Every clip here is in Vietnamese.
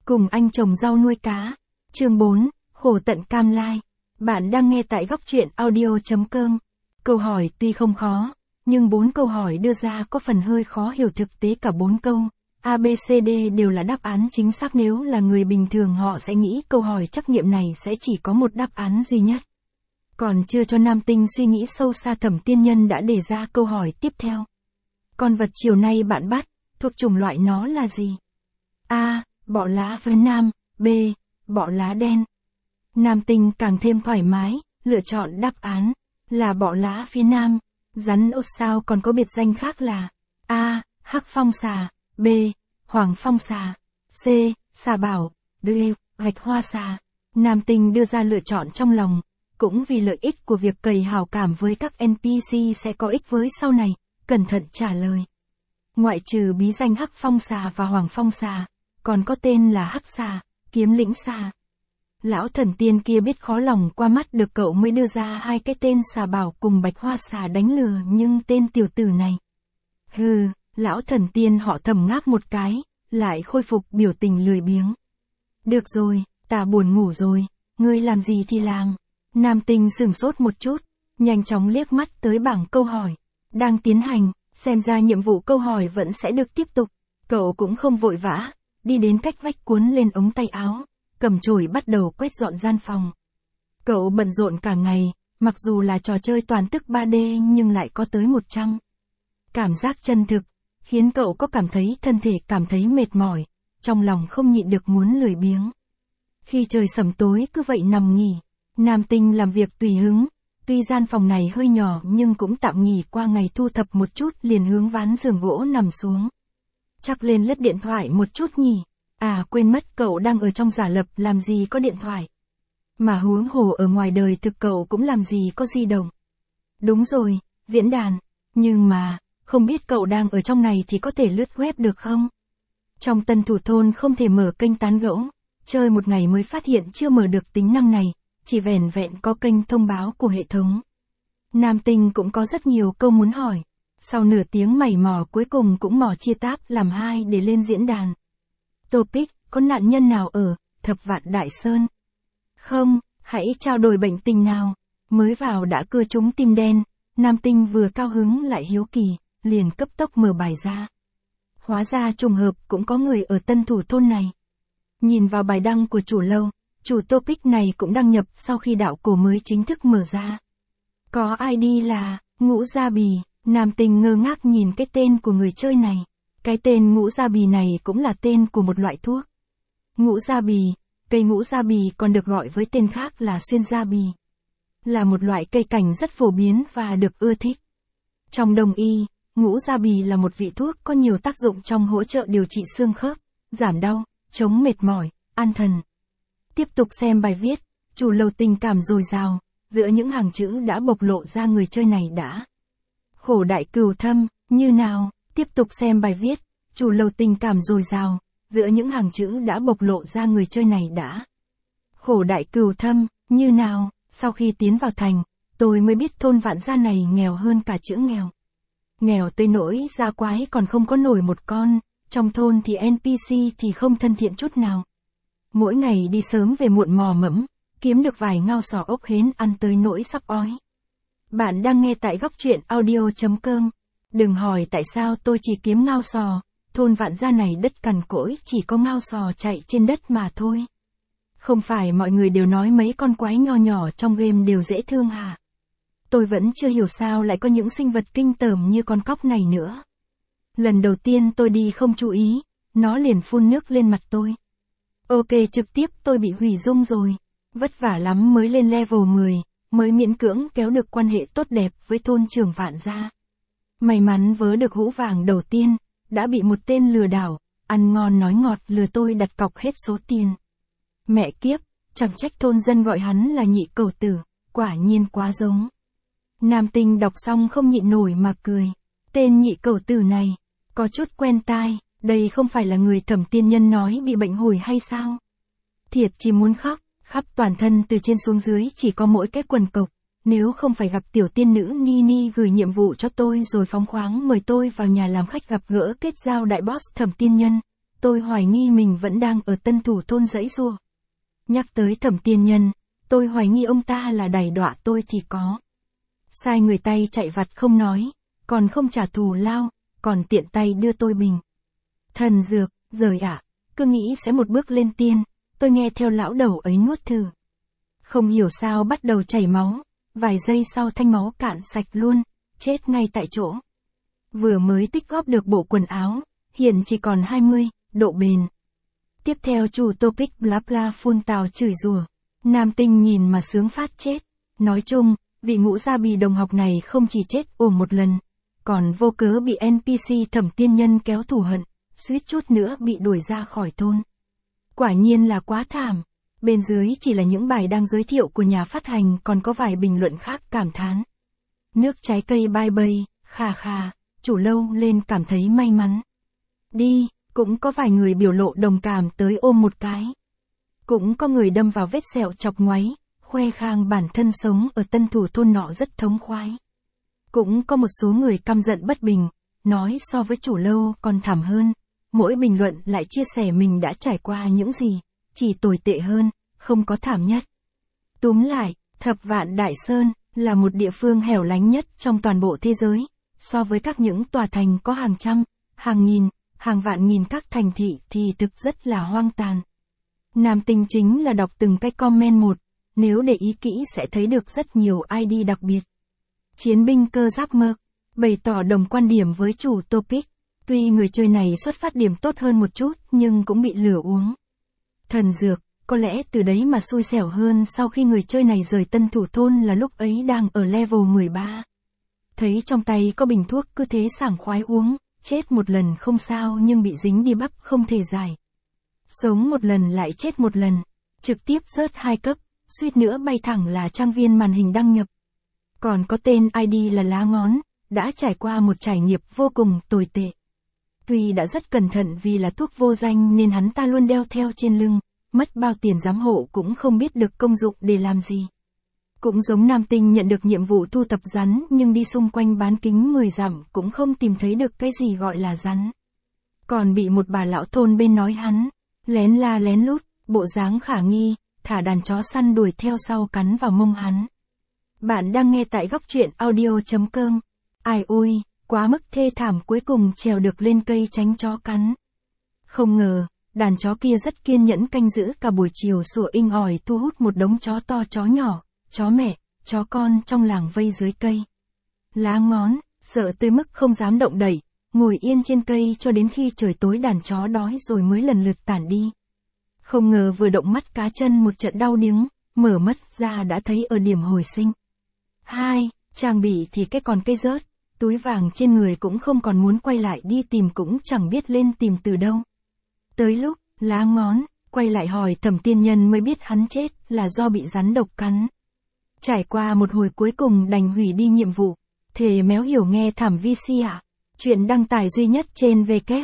Cùng anh trồng rau nuôi cá. Chương 4, khổ tận cam lai. Bạn đang nghe tại góc truyện audio.com. Câu hỏi tuy không khó, nhưng 4 câu hỏi đưa ra có phần hơi khó hiểu thực tế cả 4 câu. A, B, C, D đều là đáp án chính xác, nếu là người bình thường họ sẽ nghĩ câu hỏi trắc nghiệm này sẽ chỉ có một đáp án duy nhất. Còn chưa cho nam tinh suy nghĩ sâu xa, Thẩm Tiên Nhân đã đề ra câu hỏi tiếp theo. Con vật chiều nay bạn bắt, thuộc chủng loại nó là gì? A. Bọ lá phía nam. B. Bọ lá đen. Nam tinh càng thêm thoải mái, lựa chọn đáp án là bọ lá phía nam. Rắn ốt sao còn có biệt danh khác là A. Hắc phong xà. B. Hoàng phong xà. C. Xà bảo. D. Gạch hoa xà. Nam tinh đưa ra lựa chọn trong lòng, cũng vì lợi ích của việc cày hào cảm với các NPC sẽ có ích với sau này, cẩn thận trả lời. Ngoại trừ bí danh Hắc phong xà và Hoàng phong xà, còn có tên là Hắc xà, Kiếm lĩnh xà. Lão thần tiên kia biết khó lòng qua mắt được cậu mới đưa ra hai cái tên xà bảo cùng bạch hoa xà đánh lừa, nhưng tên tiểu tử này. Hừ, lão thần tiên họ thầm ngáp một cái, lại khôi phục biểu tình lười biếng. Được rồi, ta buồn ngủ rồi, ngươi làm gì thì làm. Nam tinh sửng sốt một chút, nhanh chóng liếc mắt tới bảng câu hỏi đang tiến hành, xem ra nhiệm vụ câu hỏi vẫn sẽ được tiếp tục. Cậu cũng không vội vã, đi đến cách vách cuốn lên ống tay áo, cầm chổi bắt đầu quét dọn gian phòng. Cậu bận rộn cả ngày, mặc dù là trò chơi toàn tức 3D nhưng lại có tới 100. Cảm giác chân thực, khiến cậu có cảm thấy thân thể cảm thấy mệt mỏi, trong lòng không nhịn được muốn lười biếng. Khi trời sẩm tối cứ vậy nằm nghỉ, nam tinh làm việc tùy hứng, tuy gian phòng này hơi nhỏ nhưng cũng tạm nghỉ qua ngày thu thập một chút, liền hướng ván giường gỗ nằm xuống. Chắc lên lướt điện thoại một chút nhỉ. À quên mất, cậu đang ở trong giả lập, làm gì có điện thoại. Mà huống hồ ở ngoài đời thực cậu cũng làm gì có di động. Đúng rồi, diễn đàn. Nhưng mà, không biết cậu đang ở trong này thì có thể lướt web được không? Trong Tân Thủ Thôn không thể mở kênh tán gẫu, chơi một ngày mới phát hiện chưa mở được tính năng này, chỉ vẻn vẹn có kênh thông báo của hệ thống. Nam tinh cũng có rất nhiều câu muốn hỏi. Sau nửa tiếng mày mò cuối cùng cũng mò chia táp làm hai để lên diễn đàn. Topic, có nạn nhân nào ở Thập Vạn Đại Sơn? Không, hãy trao đổi bệnh tình nào. Mới vào đã cưa trúng tim đen, nam tinh vừa cao hứng lại hiếu kỳ, liền cấp tốc mở bài ra. Hóa ra trùng hợp cũng có người ở Tân Thủ Thôn này. Nhìn vào bài đăng của chủ lâu, chủ topic này cũng đăng nhập sau khi đạo cổ mới chính thức mở ra. Có ID là Ngũ Gia Bì. Nam tinh ngơ ngác nhìn cái tên của người chơi này. Cái tên ngũ gia bì này cũng là tên của một loại thuốc. Ngũ gia bì, cây ngũ gia bì còn được gọi với tên khác là xuyên gia bì. Là một loại cây cảnh rất phổ biến và được ưa thích. Trong Đông y, ngũ gia bì là một vị thuốc có nhiều tác dụng trong hỗ trợ điều trị xương khớp, giảm đau, chống mệt mỏi, an thần. Tiếp tục xem bài viết, chủ lầu tình cảm dồi dào, giữa những hàng chữ đã bộc lộ ra người chơi này đã khổ đại cừu thâm, như nào. Tiếp tục xem bài viết, chủ lầu tình cảm dồi dào, giữa những hàng chữ đã bộc lộ ra người chơi này đã khổ đại cừu thâm, như nào. Sau khi tiến vào thành, tôi mới biết thôn Vạn Gia này nghèo hơn cả chữ nghèo. Nghèo tới nỗi gia quái còn không có nổi một con, trong thôn thì NPC thì không thân thiện chút nào. Mỗi ngày đi sớm về muộn mò mẫm, kiếm được vài ngao sò ốc hến ăn tới nỗi sắp ói. Bạn đang nghe tại góc truyện audio.com. Đừng hỏi tại sao tôi chỉ kiếm ngao sò, thôn Vạn Gia này đất cằn cỗi chỉ có ngao sò chạy trên đất mà thôi. Không phải mọi người đều nói mấy con quái nho nhỏ trong game đều dễ thương hả? Tôi vẫn chưa hiểu sao lại có những sinh vật kinh tởm như con cóc này nữa. Lần đầu tiên tôi đi không chú ý, nó liền phun nước lên mặt tôi. Ok, trực tiếp tôi bị hủy dung rồi. Vất vả lắm mới lên level 10, mới miễn cưỡng kéo được quan hệ tốt đẹp với thôn trưởng Vạn Gia. May mắn vớ được hũ vàng đầu tiên, đã bị một tên lừa đảo, ăn ngon nói ngọt lừa tôi đặt cọc hết số tiền. Mẹ kiếp, chẳng trách thôn dân gọi hắn là nhị cẩu tử, quả nhiên quá giống. Nam tinh đọc xong không nhịn nổi mà cười. Tên nhị cẩu tử này, có chút quen tai, đây không phải là người Thẩm Tiên Nhân nói bị bệnh hồi hay sao? Thiệt chỉ muốn khóc, khắp toàn thân từ trên xuống dưới chỉ có mỗi cái quần cộc. Nếu không phải gặp tiểu tiên nữ Nini gửi nhiệm vụ cho tôi rồi phóng khoáng mời tôi vào nhà làm khách gặp gỡ kết giao đại boss Thẩm Tiên Nhân, tôi hoài nghi mình vẫn đang ở Tân Thủ Thôn giãy giụa. Nhắc tới Thẩm Tiên Nhân, tôi hoài nghi ông ta là đày đọa tôi thì có. Sai người tay chạy vặt không nói, còn không trả thù lao, còn tiện tay đưa tôi bình thần dược, rời ạ, cứ nghĩ sẽ một bước lên tiên, tôi nghe theo lão đầu ấy nuốt thử. Không hiểu sao bắt đầu chảy máu, vài giây sau thanh máu cạn sạch luôn, chết ngay tại chỗ. Vừa mới tích góp được bộ quần áo, hiện chỉ còn 20 độ bền. Tiếp theo chủ topic bla bla phun tào chửi rủa. Nam Tinh nhìn mà sướng phát chết. Nói chung, vị ngũ gia bì đồng học này không chỉ chết ồm một lần, còn vô cớ bị NPC Thẩm Tiên Nhân kéo thù hận, suýt chút nữa bị đuổi ra khỏi thôn. Quả nhiên là quá thảm. Bên dưới chỉ là những bài đang giới thiệu của nhà phát hành, còn có vài bình luận khác cảm thán. Nước trái cây bai bây, khà khà, chủ lâu lên cảm thấy may mắn. Đi, cũng có vài người biểu lộ đồng cảm tới ôm một cái. Cũng có người đâm vào vết sẹo chọc ngoáy, khoe khang bản thân sống ở Tân Thủ Thôn nọ rất thống khoái. Cũng có một số người căm giận bất bình, nói so với chủ lâu còn thảm hơn. Mỗi bình luận lại chia sẻ mình đã trải qua những gì, chỉ tồi tệ hơn, không có thảm nhất. Túm lại, Thập Vạn Đại Sơn là một địa phương hẻo lánh nhất trong toàn bộ thế giới. So với các những tòa thành có hàng trăm, hàng nghìn, hàng vạn nghìn các thành thị thì thực rất là hoang tàn. Nam Tinh chính là đọc từng cái comment một, nếu để ý kỹ sẽ thấy được rất nhiều ID đặc biệt. Chiến binh cơ giáp mơ, bày tỏ đồng quan điểm với chủ topic. Tuy người chơi này xuất phát điểm tốt hơn một chút nhưng cũng bị lửa uống. Thần dược, có lẽ từ đấy mà xui xẻo hơn sau khi người chơi này rời Tân Thủ Thôn là lúc ấy đang ở level 13. Thấy trong tay có bình thuốc cứ thế sảng khoái uống, chết một lần không sao nhưng bị dính đi bắp không thể giải. Sống một lần lại chết một lần, trực tiếp rớt 2 cấp, suýt nữa bay thẳng là trang viên màn hình đăng nhập. Còn có tên ID là Lá Ngón, đã trải qua một trải nghiệm vô cùng tồi tệ. Tuy đã rất cẩn thận vì là thuốc vô danh nên hắn ta luôn đeo theo trên lưng, mất bao tiền giám hộ cũng không biết được công dụng để làm gì. Cũng giống Nam Tinh nhận được nhiệm vụ thu thập rắn nhưng đi xung quanh bán kính 10 dặm cũng không tìm thấy được cái gì gọi là rắn. Còn bị một bà lão thôn bên nói hắn, lén la lén lút, bộ dáng khả nghi, thả đàn chó săn đuổi theo sau cắn vào mông hắn. Bạn đang nghe tại góc truyện audio.com. Ai ui, quá mức thê thảm cuối cùng trèo được lên cây tránh chó cắn. Không ngờ, đàn chó kia rất kiên nhẫn canh giữ cả buổi chiều sủa inh ỏi thu hút một đống chó to chó nhỏ, chó mẹ, chó con trong làng vây dưới cây. Lá Ngón, sợ tới mức không dám động đậy, ngồi yên trên cây cho đến khi trời tối đàn chó đói rồi mới lần lượt tản đi. Không ngờ vừa động mắt cá chân một trận đau điếng, mở mắt ra đã thấy ở điểm hồi sinh. 2. Trang bị thì cái còn cây rớt, túi vàng trên người cũng không còn muốn quay lại đi tìm cũng chẳng biết lên tìm từ đâu. Tới lúc, Lá Ngón, quay lại hỏi Thẩm Tiên Nhân mới biết hắn chết là do bị rắn độc cắn. Trải qua một hồi cuối cùng đành hủy đi nhiệm vụ. Thề méo hiểu nghe thảm VC ạ. Chuyện đăng tải duy nhất trên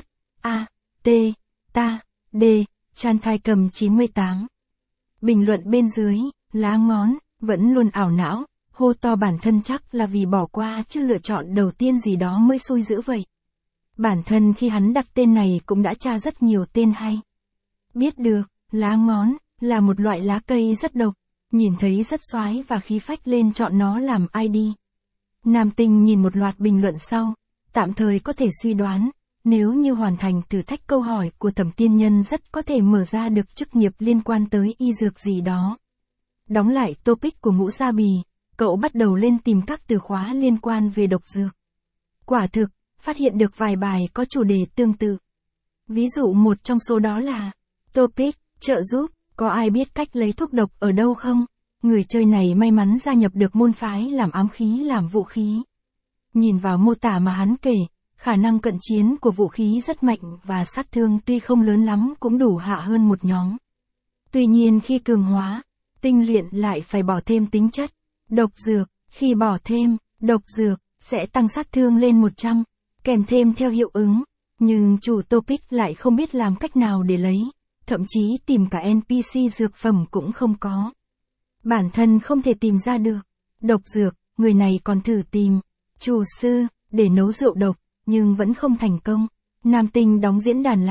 WAT.D. Chan Thai Cầm 98. Bình luận bên dưới, Lá Ngón, vẫn luôn ảo não, hô to bản thân chắc là vì bỏ qua chứ lựa chọn đầu tiên gì đó mới xui dữ vậy. Bản thân khi hắn đặt tên này cũng đã tra rất nhiều tên hay. Biết được, Lá Ngón, là một loại lá cây rất độc, nhìn thấy rất xoái và khí phách lên chọn nó làm ID. Nam Tinh nhìn một loạt bình luận sau, tạm thời có thể suy đoán, nếu như hoàn thành thử thách câu hỏi của Thẩm Tiên Nhân rất có thể mở ra được chức nghiệp liên quan tới y dược gì đó. Đóng lại topic của Ngũ Gia Bì, cậu bắt đầu lên tìm các từ khóa liên quan về độc dược. Quả thực, phát hiện được vài bài có chủ đề tương tự. Ví dụ một trong số đó là topic, trợ giúp, có ai biết cách lấy thuốc độc ở đâu không? Người chơi này may mắn gia nhập được môn phái làm ám khí làm vũ khí. Nhìn vào mô tả mà hắn kể, khả năng cận chiến của vũ khí rất mạnh và sát thương tuy không lớn lắm cũng đủ hạ hơn một nhóm. Tuy nhiên khi cường hóa, tinh luyện lại phải bỏ thêm tính chất độc dược, khi bỏ thêm độc dược sẽ tăng sát thương lên 100, kèm thêm theo hiệu ứng, nhưng chủ topic lại không biết làm cách nào để lấy, thậm chí tìm cả NPC dược phẩm cũng không có. Bản thân không thể tìm ra được độc dược, người này còn thử tìm chủ sư để nấu rượu độc, nhưng vẫn không thành công. Nam Tinh đóng diễn đàn lại,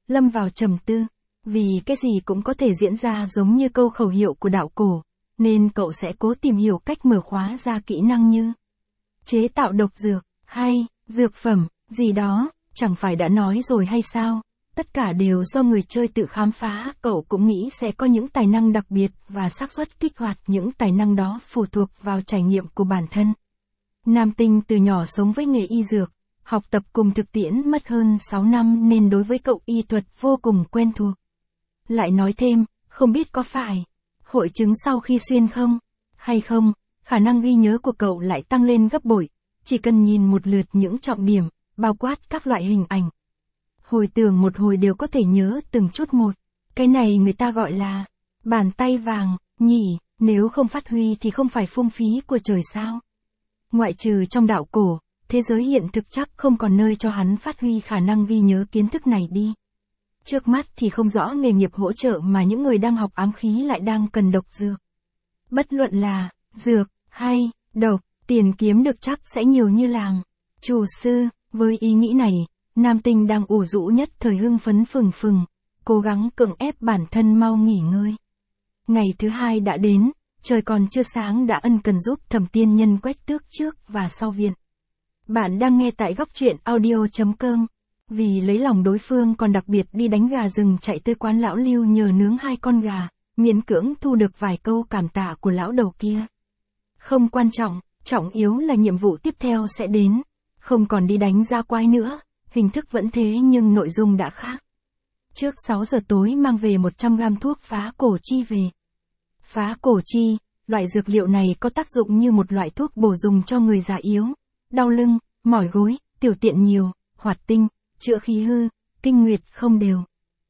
lâm vào trầm tư. Vì cái gì cũng có thể diễn ra giống như câu khẩu hiệu của đạo cổ, nên cậu sẽ cố tìm hiểu cách mở khóa ra kỹ năng như chế tạo độc dược, hay dược phẩm, gì đó, chẳng phải đã nói rồi hay sao? Tất cả đều do người chơi tự khám phá, cậu cũng nghĩ sẽ có những tài năng đặc biệt và xác suất kích hoạt những tài năng đó phụ thuộc vào trải nghiệm của bản thân. Nam Tinh từ nhỏ sống với nghề y dược, học tập cùng thực tiễn mất hơn 6 năm nên đối với cậu y thuật vô cùng quen thuộc. Lại nói thêm, không biết có phải hội chứng sau khi xuyên không? Hay không, khả năng ghi nhớ của cậu lại tăng lên gấp bội, chỉ cần nhìn một lượt những trọng điểm, bao quát các loại hình ảnh. Hồi tưởng một hồi đều có thể nhớ từng chút một. Cái này người ta gọi là bàn tay vàng, nhỉ, nếu không phát huy thì không phải phung phí của trời sao. Ngoại trừ trong đạo cổ, thế giới hiện thực chắc không còn nơi cho hắn phát huy khả năng ghi nhớ kiến thức này đi. Trước mắt thì không rõ nghề nghiệp hỗ trợ mà những người đang học ám khí lại đang cần độc dược. Bất luận là dược hay độc, tiền kiếm được chắc sẽ nhiều như làm chủ sư. Với ý nghĩ này, Nam Tinh đang ủ rũ nhất thời hưng phấn phừng phừng, cố gắng cưỡng ép bản thân mau nghỉ ngơi. Ngày thứ hai đã đến, trời còn chưa sáng đã ân cần giúp Thẩm Tiên Nhân quét tước trước và sau viện. Bạn đang nghe tại góc truyện audio.com. Vì lấy lòng đối phương còn đặc biệt đi đánh gà rừng chạy tới quán lão Lưu nhờ nướng 2 con gà, miễn cưỡng thu được vài câu cảm tạ của lão đầu kia. Không quan trọng, trọng yếu là nhiệm vụ tiếp theo sẽ đến. Không còn đi đánh dã quái nữa, hình thức vẫn thế nhưng nội dung đã khác. Trước 6 giờ tối mang về 100 gram thuốc phá cổ chi về. Phá cổ chi, loại dược liệu này có tác dụng như một loại thuốc bổ dùng cho người già yếu, đau lưng, mỏi gối, tiểu tiện nhiều, hoạt tinh, chữa khí hư, kinh nguyệt không đều.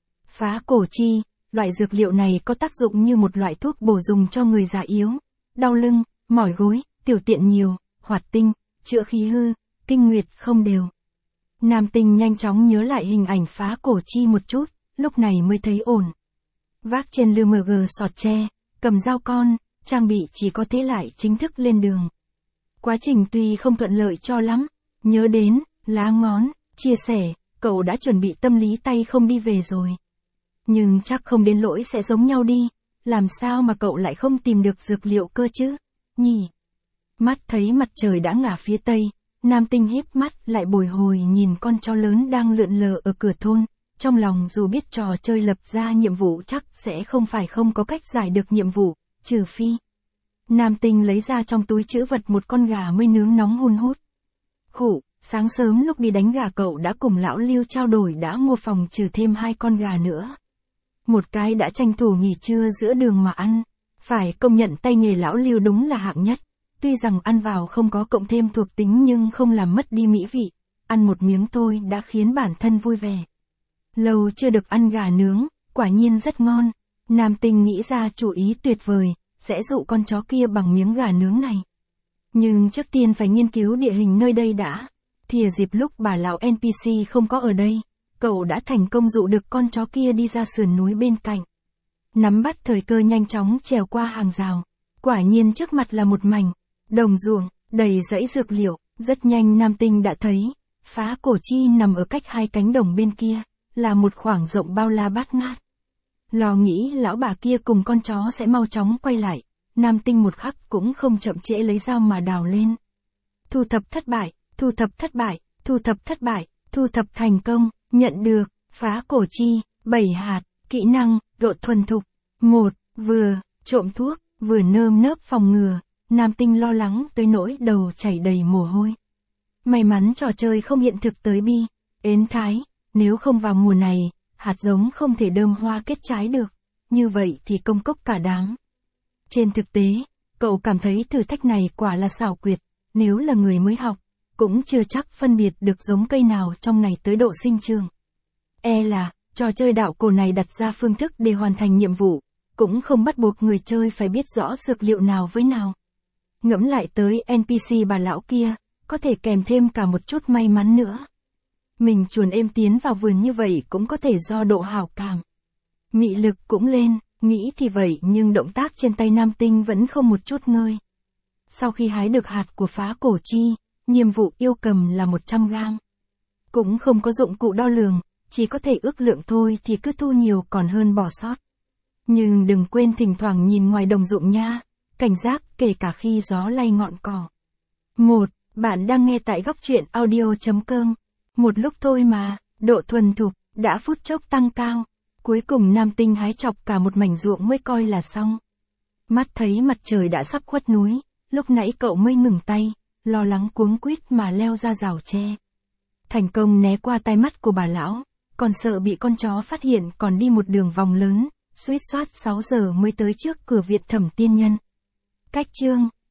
Phá cổ chi, loại dược liệu này có tác dụng như một loại thuốc bổ dùng cho người già yếu, đau lưng, mỏi gối, tiểu tiện nhiều, hoạt tinh, chữa khí hư, kinh nguyệt không đều. Nam Tinh nhanh chóng nhớ lại hình ảnh phá cổ chi một chút, lúc này mới thấy ổn. Vác trên lưng MG sọt tre, cầm dao con, trang bị chỉ có thế lại chính thức lên đường. Quá trình tuy không thuận lợi cho lắm, nhớ đến, lá ngón, chia sẻ, cậu đã chuẩn bị tâm lý tay không đi về rồi. Nhưng chắc không đến lỗi sẽ giống nhau đi, làm sao mà cậu lại không tìm được dược liệu cơ chứ, nhỉ? Mắt thấy mặt trời đã ngả phía tây, Nam Tinh híp mắt lại bồi hồi nhìn con chó lớn đang lượn lờ ở cửa thôn, trong lòng dù biết trò chơi lập ra nhiệm vụ chắc sẽ không phải không có cách giải được nhiệm vụ, trừ phi. Nam Tinh lấy ra trong túi trữ vật một con gà mới nướng nóng hun hút. Khụ, sáng sớm lúc đi đánh gà cậu đã cùng lão Lưu trao đổi đã mua phòng trừ thêm 2 con gà nữa. Một cái đã tranh thủ nghỉ trưa giữa đường mà ăn, phải công nhận tay nghề lão Lưu đúng là hạng nhất. Tuy rằng ăn vào không có cộng thêm thuộc tính nhưng không làm mất đi mỹ vị, ăn một miếng thôi đã khiến bản thân vui vẻ. Lâu chưa được ăn gà nướng, quả nhiên rất ngon. Nam Tinh nghĩ ra chủ ý tuyệt vời, sẽ dụ con chó kia bằng miếng gà nướng này. Nhưng trước tiên phải nghiên cứu địa hình nơi đây đã. Thìa dịp lúc bà lão NPC không có ở đây, cậu đã thành công dụ được con chó kia đi ra sườn núi bên cạnh. Nắm bắt thời cơ nhanh chóng trèo qua hàng rào. Quả nhiên trước mặt là một mảnh đồng ruộng, đầy rẫy dược liệu, rất nhanh Nam Tinh đã thấy, phá cổ chi nằm ở cách 2 cánh đồng bên kia, là một khoảng rộng bao la bát ngát. Lo nghĩ lão bà kia cùng con chó sẽ mau chóng quay lại, Nam Tinh một khắc cũng không chậm trễ lấy dao mà đào lên. Thu thập thất bại, thu thập thất bại, thu thập thất bại, thu thập thành công, nhận được, phá cổ chi, 7 hạt, kỹ năng, độ thuần thục. 1. Vừa, trộm thuốc, vừa nơm nớp phòng ngừa. Nam Tinh lo lắng tới nỗi đầu chảy đầy mồ hôi. May mắn trò chơi không hiện thực tới bi, ến thái, nếu không vào mùa này, hạt giống không thể đơm hoa kết trái được, như vậy thì công cốc cả đáng. Trên thực tế, cậu cảm thấy thử thách này quả là xảo quyệt, nếu là người mới học, cũng chưa chắc phân biệt được giống cây nào trong này tới độ sinh trưởng. Là, trò chơi đạo cổ này đặt ra phương thức để hoàn thành nhiệm vụ, cũng không bắt buộc người chơi phải biết rõ dược liệu nào với nào. Ngẫm lại tới NPC bà lão kia, có thể kèm thêm cả một chút may mắn nữa. Mình chuồn êm tiến vào vườn như vậy cũng có thể do độ hảo cảm. Mị lực cũng lên, nghĩ thì vậy nhưng động tác trên tay Nam Tinh vẫn không một chút ngơi. Sau khi hái được hạt của phá cổ chi, nhiệm vụ yêu cầm là 100 gram. Cũng không có dụng cụ đo lường, chỉ có thể ước lượng thôi thì cứ thu nhiều còn hơn bỏ sót. Nhưng đừng quên thỉnh thoảng nhìn ngoài đồng ruộng nha, cảnh giác kể cả khi gió lay ngọn cỏ. 1. Bạn đang nghe tại góc truyện audio.com. Một lúc thôi mà, độ thuần thục đã phút chốc tăng cao. Cuối cùng Nam Tinh hái chọc cả một mảnh ruộng mới coi là xong. Mắt thấy mặt trời đã sắp khuất núi, lúc nãy cậu mới ngừng tay, lo lắng cuống quýt mà leo ra rào tre. Thành công né qua tai mắt của bà lão, còn sợ bị con chó phát hiện còn đi một đường vòng lớn, suýt soát 6 giờ mới tới trước cửa viện Thẩm Tiên Nhân. Cách chương